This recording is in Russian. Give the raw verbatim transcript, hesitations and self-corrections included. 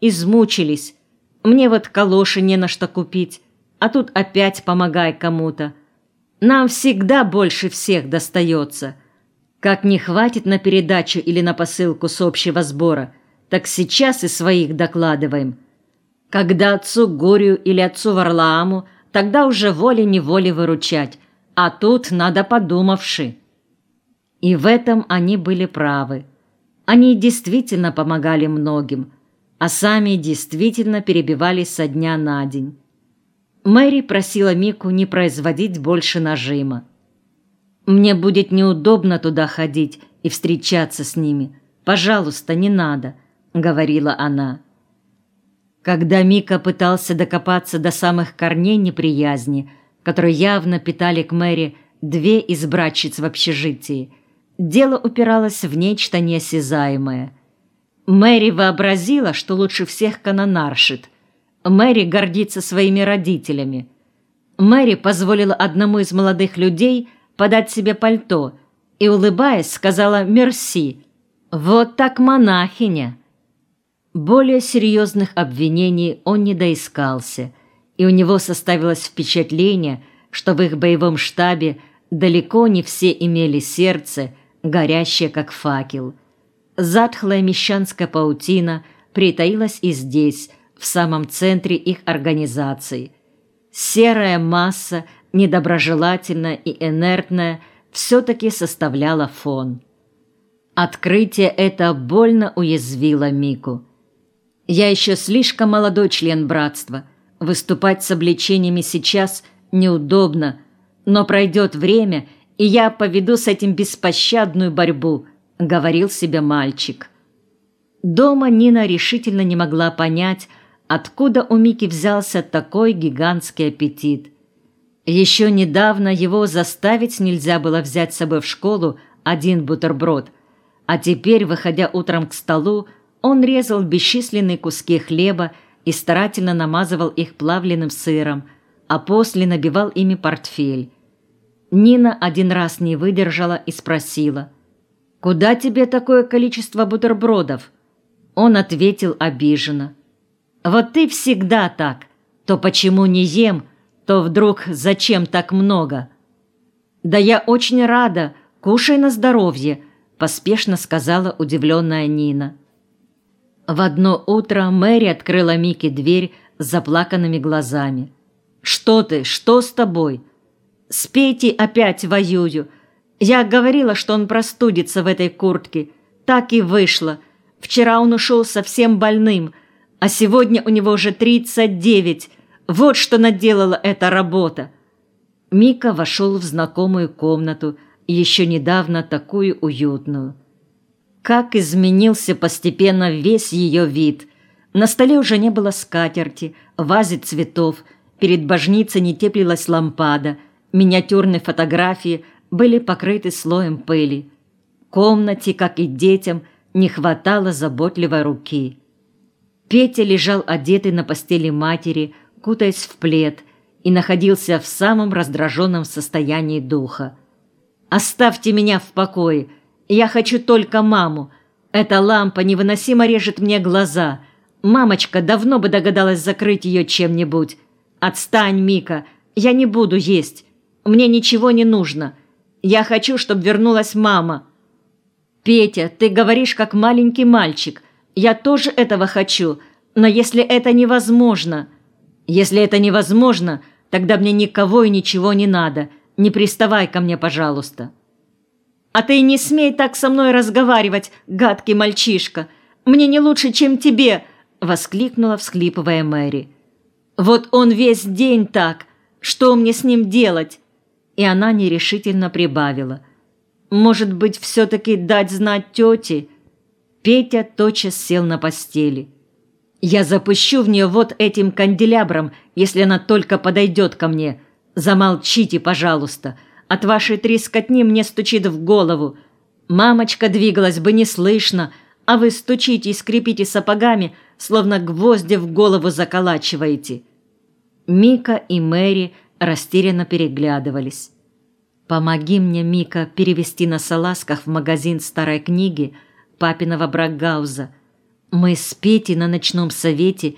измучились. Мне вот калоши не на что купить, а тут опять помогай кому-то. Нам всегда больше всех достается. Как не хватит на передачу или на посылку с общего сбора, так сейчас и своих докладываем. Когда отцу Горию или отцу Варлааму, тогда уже волей-неволей выручать, а тут надо подумавши». И в этом они были правы. Они действительно помогали многим, а сами действительно перебивались со дня на день. Мэри просила Мику не производить больше нажима. «Мне будет неудобно туда ходить и встречаться с ними. Пожалуйста, не надо», — говорила она. Когда Мика пытался докопаться до самых корней неприязни, которые явно питали к Мэри две из братчиц в общежитии, дело упиралось в нечто неосязаемое. Мэри вообразила, что лучше всех канонаршит. Мэри гордится своими родителями. Мэри позволила одному из молодых людей подать себе пальто и, улыбаясь, сказала «мерси». Вот так монахиня. Более серьезных обвинений он не доискался, и у него составилось впечатление, что в их боевом штабе далеко не все имели сердце, горящее как факел. Затхлая мещанская паутина притаилась и здесь, в самом центре их организации. Серая масса, недоброжелательная и инертная, все-таки составляла фон. Открытие это больно уязвило Мику. «Я еще слишком молодой член братства. Выступать с обличениями сейчас неудобно, но пройдет время, и я поведу с этим беспощадную борьбу», — говорил себе мальчик. Дома Нина решительно не могла понять, откуда у Мики взялся такой гигантский аппетит. Еще недавно его заставить нельзя было взять с собой в школу один бутерброд, а теперь, выходя утром к столу, он резал бесчисленные куски хлеба и старательно намазывал их плавленым сыром, а после набивал ими портфель. Нина один раз не выдержала и спросила: «Куда тебе такое количество бутербродов?» Он ответил обиженно: «Вот ты всегда так. То почему не ем, то вдруг зачем так много?» «Да я очень рада. Кушай на здоровье», — поспешно сказала удивленная Нина. В одно утро Мэри открыла Мике дверь с заплаканными глазами. «Что ты? Что с тобой?» «С Петей опять воюю. Я говорила, что он простудится в этой куртке. Так и вышло. Вчера он ушел совсем больным, а сегодня у него уже тридцать девять. Вот что наделала эта работа». Мика вошел в знакомую комнату, еще недавно такую уютную. Как изменился постепенно весь ее вид. На столе уже не было скатерти, вазе цветов, перед божницей не теплилась лампада, миниатюрные фотографии были покрыты слоем пыли. Комнате, как и детям, не хватало заботливой руки. Петя лежал одетый на постели матери, кутаясь в плед, и находился в самом раздраженном состоянии духа. «Оставьте меня в покое! Я хочу только маму! Эта лампа невыносимо режет мне глаза! Мамочка давно бы догадалась закрыть ее чем-нибудь! Отстань, Мика! Я не буду есть! Мне ничего не нужно! Я хочу, чтобы вернулась мама!» «Петя, ты говоришь, как маленький мальчик. Я тоже этого хочу, но если это невозможно...» «Если это невозможно, тогда мне никого и ничего не надо. Не приставай ко мне, пожалуйста». «А ты не смей так со мной разговаривать, гадкий мальчишка. Мне не лучше, чем тебе!» — воскликнула, всхлипывая Мэри. «Вот он весь день так. Что мне с ним делать?» И она нерешительно прибавила: «Может быть, все-таки дать знать тете?» Петя тотчас сел на постели. «Я запущу в нее вот этим канделябром, если она только подойдет ко мне. Замолчите, пожалуйста. От вашей трескотни мне стучит в голову. Мамочка двигалась бы неслышно, а вы стучите и скрипите сапогами, словно гвозди в голову заколачиваете». Мика и Мэри растерянно переглядывались. «Помоги мне, Мика, перевести на салазках в магазин старой книги папиного Брагауза. Мы с Петей на ночном совете